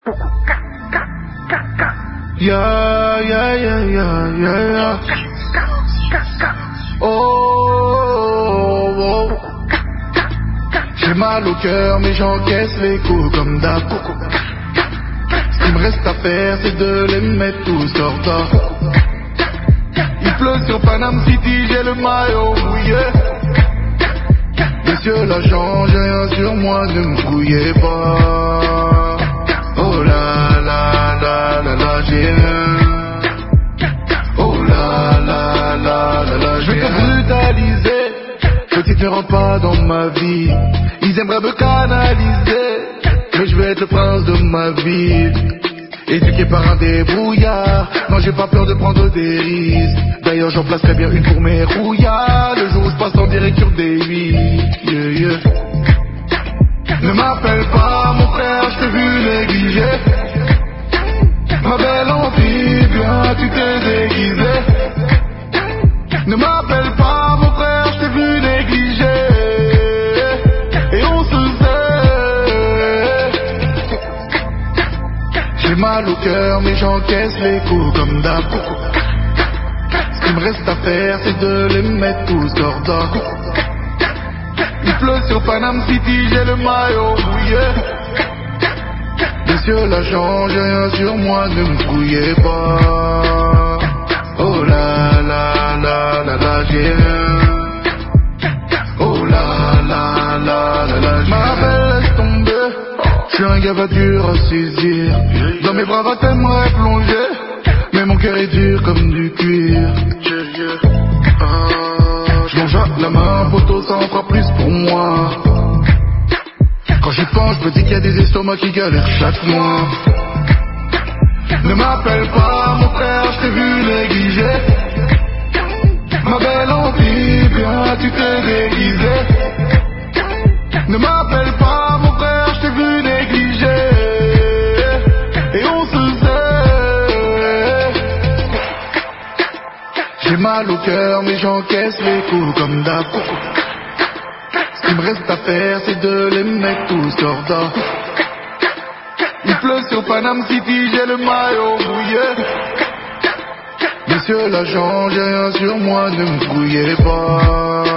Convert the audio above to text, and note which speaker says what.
Speaker 1: Yeah, yeah, yeah, yeah, yeah, yeah. Oh, oh. J'ai mal au cœur mais j'encaisse les coups comme d'hab. Ce qu'il me reste à faire c'est de les mettre tous hors d'or. Il pleut sur Panama City, j'ai le maillot mouillé. Monsieur l'agent, j'ai rien sur moi, ne me fouillez pas. Oh là là là là là, j'ai rien. Oh là là là là là, je vais te brutaliser. Petite ne rentre pas dans ma vie. Ils aimeraient me canaliser, mais je vais être le prince de ma ville. Éduqué par un débrouillard, non j'ai pas peur de prendre des risques. D'ailleurs j'en placerai bien une pour mes rouillards, le jour où je passe en direction des vies. Yeah, yeah. Ne m'appelle pas mon frère, je t'ai vu négliger. Ma belle amphibien, tu t'es déguisé. Ne m'appelle pas mon frère, je t'ai vu négliger. Et on se sait. J'ai mal au cœur mais j'encaisse les coups comme d'hab. Ce qu'il me reste à faire c'est de les mettre tous hors d'or. Il pleut sur Panama City, j'ai le maillot mouillé. Monsieur l'agent, j'ai rien sur moi, ne me fouillez pas. Oh là là là là là, j'ai rien. Oh là là là là là, ma belle laisse tomber. J'suis un gars pas dur à saisir. Dans mes bras t'aimerais plonger, mais mon cœur est dur comme du cuir. J'longe à la main, poteau, ça en fera plus pour moi. Quand j'y pense, je me dis qu'il y a des estomacs qui galèrent chaque mois. Ne m'appelle pas mon frère, je t'ai vu négliger. Ma belle amphibien, tu t'es déguisé. Ne m'appelle pas mon frère, je t'ai vu négliger. Et on se sait. J'ai mal au cœur mais j'encaisse les coups comme d'hab. Ce qu'il me reste à faire c'est de les mettre tous hors d'or. Il pleut sur Panama City, j'ai le maillot mouillé. Monsieur l'agent, j'ai rien sur moi, ne me fouillez pas.